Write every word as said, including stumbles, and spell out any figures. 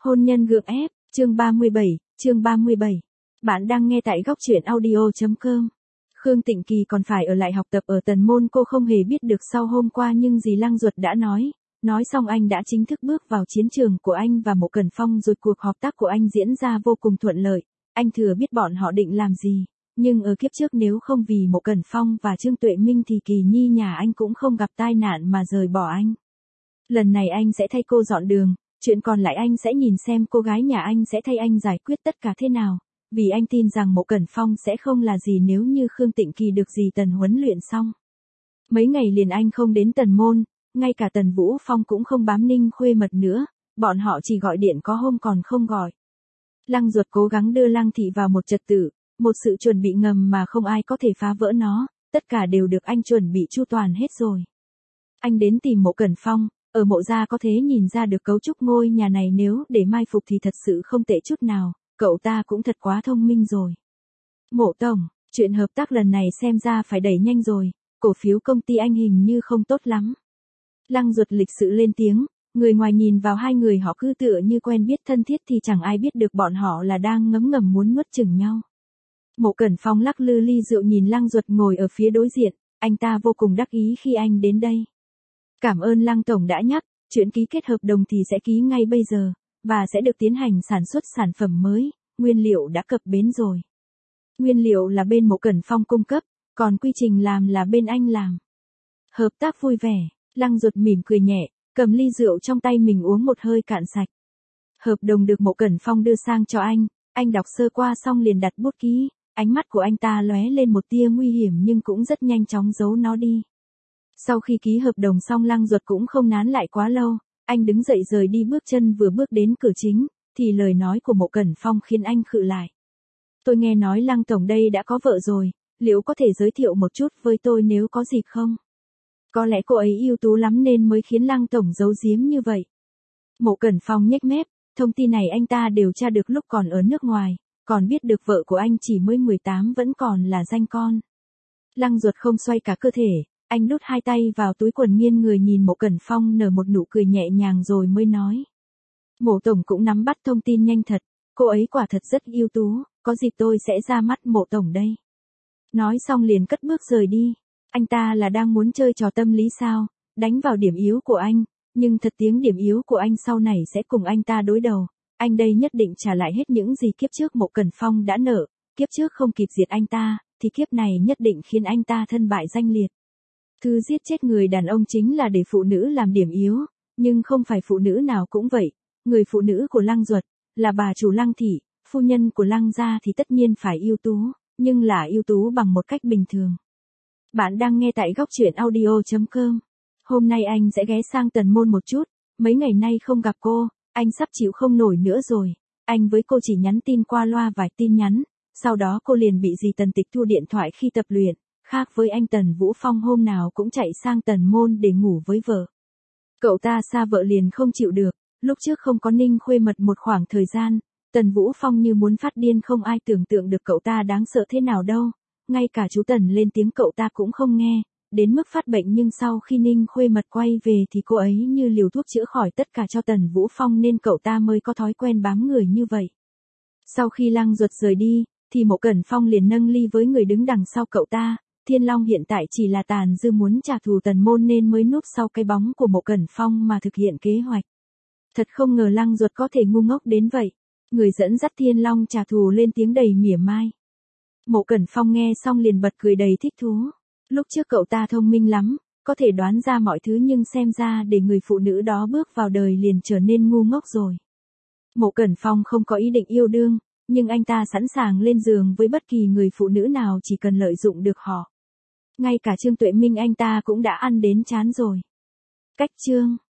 Hôn nhân gượng ép, chương ba mươi bảy, chương ba mươi bảy. Bạn đang nghe tại góc truyện audio.com. Khương Tịnh Kỳ còn phải ở lại học tập ở Tần Môn, cô không hề biết được sau hôm qua nhưng dì Lăng Duật đã nói. Nói xong anh đã chính thức bước vào chiến trường của anh và Mộ Cẩn Phong, rồi cuộc họp tác của anh diễn ra vô cùng thuận lợi. Anh thừa biết bọn họ định làm gì, nhưng ở kiếp trước nếu không vì Mộ Cẩn Phong và Trương Tuệ Minh thì Kỳ Nhi nhà anh cũng không gặp tai nạn mà rời bỏ anh. Lần này anh sẽ thay cô dọn đường, chuyện còn lại anh sẽ nhìn xem cô gái nhà anh sẽ thay anh giải quyết tất cả thế nào. Vì anh tin rằng Mộ Cẩn Phong sẽ không là gì nếu như Khương Tịnh Kỳ được dì Tần huấn luyện xong. Mấy ngày liền anh không đến Tần Môn, ngay cả Tần Vũ Phong cũng không bám Ninh Khuê Mật nữa, bọn họ chỉ gọi điện có hôm còn không gọi. Lăng Duật cố gắng đưa Lăng Thị vào một trật tự, một sự chuẩn bị ngầm mà không ai có thể phá vỡ nó, tất cả đều được anh chuẩn bị chu toàn hết rồi. Anh đến tìm Mộ Cẩn Phong, ở Mộ gia có thể nhìn ra được cấu trúc ngôi nhà này, nếu để mai phục thì thật sự không tệ chút nào, cậu ta cũng thật quá thông minh rồi. Mộ tổng, chuyện hợp tác lần này xem ra phải đẩy nhanh rồi, cổ phiếu công ty anh hình như không tốt lắm. Lăng Duật lịch sự lên tiếng, người ngoài nhìn vào hai người họ cứ tựa như quen biết thân thiết thì chẳng ai biết được bọn họ là đang ngấm ngầm muốn nuốt chửng nhau. Mộ Cẩn Phong lắc lư ly rượu nhìn Lăng Duật ngồi ở phía đối diện, anh ta vô cùng đắc ý khi anh đến đây. Cảm ơn Lăng tổng đã nhắc, chuyện ký kết hợp đồng thì sẽ ký ngay bây giờ, và sẽ được tiến hành sản xuất sản phẩm mới, nguyên liệu đã cập bến rồi. Nguyên liệu là bên Mộ Cẩn Phong cung cấp, còn quy trình làm là bên anh làm. Hợp tác vui vẻ, Lăng Duật mỉm cười nhẹ, cầm ly rượu trong tay mình uống một hơi cạn sạch. Hợp đồng được Mộ Cẩn Phong đưa sang cho anh, anh đọc sơ qua xong liền đặt bút ký, ánh mắt của anh ta lóe lên một tia nguy hiểm nhưng cũng rất nhanh chóng giấu nó đi. Sau khi ký hợp đồng xong, Lăng Duật cũng không nán lại quá lâu, anh đứng dậy rời đi, bước chân vừa bước đến cửa chính, thì lời nói của Mộ Cẩn Phong khiến anh khựng lại. Tôi nghe nói Lăng tổng đây đã có vợ rồi, liệu có thể giới thiệu một chút với tôi nếu có dịp không? Có lẽ cô ấy ưu tú lắm nên mới khiến Lăng tổng giấu giếm như vậy. Mộ Cẩn Phong nhếch mép, thông tin này anh ta điều tra được lúc còn ở nước ngoài, còn biết được vợ của anh chỉ mới mười tám vẫn còn là danh con. Lăng Duật không xoay cả cơ thể, anh đút hai tay vào túi quần nghiêng người nhìn Mộ Cẩn Phong nở một nụ cười nhẹ nhàng rồi mới nói. Mộ tổng cũng nắm bắt thông tin nhanh thật, cô ấy quả thật rất ưu tú, có dịp tôi sẽ ra mắt Mộ tổng đây. Nói xong liền cất bước rời đi. Anh ta là đang muốn chơi trò tâm lý sao, đánh vào điểm yếu của anh, nhưng thật tiếng điểm yếu của anh sau này sẽ cùng anh ta đối đầu. Anh đây nhất định trả lại hết những gì kiếp trước Mộ Cẩn Phong đã nợ, kiếp trước không kịp diệt anh ta, thì kiếp này nhất định khiến anh ta thân bại danh liệt. Thứ giết chết người đàn ông chính là để phụ nữ làm điểm yếu, nhưng không phải phụ nữ nào cũng vậy. Người phụ nữ của Lăng Duật, là bà chủ Lăng Thị, phu nhân của Lăng gia thì tất nhiên phải ưu tú, nhưng là ưu tú bằng một cách bình thường. Bạn đang nghe tại góc truyện audio.com. Hôm nay anh sẽ ghé sang Tần Môn một chút, mấy ngày nay không gặp cô, anh sắp chịu không nổi nữa rồi. Anh với cô chỉ nhắn tin qua loa vài tin nhắn, sau đó cô liền bị dì Tần tịch thu điện thoại khi tập luyện, khác với anh Tần Vũ Phong hôm nào cũng chạy sang Tần Môn để ngủ với vợ. Cậu ta xa vợ liền không chịu được, lúc trước không có Ninh Khuê Mật một khoảng thời gian, Tần Vũ Phong như muốn phát điên, không ai tưởng tượng được cậu ta đáng sợ thế nào đâu. Ngay cả chú Tần lên tiếng cậu ta cũng không nghe, đến mức phát bệnh, nhưng sau khi Ninh Khuê Mật quay về thì cô ấy như liều thuốc chữa khỏi tất cả cho Tần Vũ Phong nên cậu ta mới có thói quen bám người như vậy. Sau khi Lăng Duật rời đi, thì Mộ Cẩn Phong liền nâng ly với người đứng đằng sau cậu ta. Thiên Long hiện tại chỉ là tàn dư muốn trả thù Tần Môn nên mới núp sau cái bóng của Mộ Cẩn Phong mà thực hiện kế hoạch. Thật không ngờ Lăng Duật có thể ngu ngốc đến vậy. Người dẫn dắt Thiên Long trả thù lên tiếng đầy mỉa mai. Mộ Cẩn Phong nghe xong liền bật cười đầy thích thú. Lúc trước cậu ta thông minh lắm, có thể đoán ra mọi thứ, nhưng xem ra để người phụ nữ đó bước vào đời liền trở nên ngu ngốc rồi. Mộ Cẩn Phong không có ý định yêu đương, nhưng anh ta sẵn sàng lên giường với bất kỳ người phụ nữ nào chỉ cần lợi dụng được họ. Ngay cả Trương Tuệ Minh anh ta cũng đã ăn đến chán rồi. Cách chương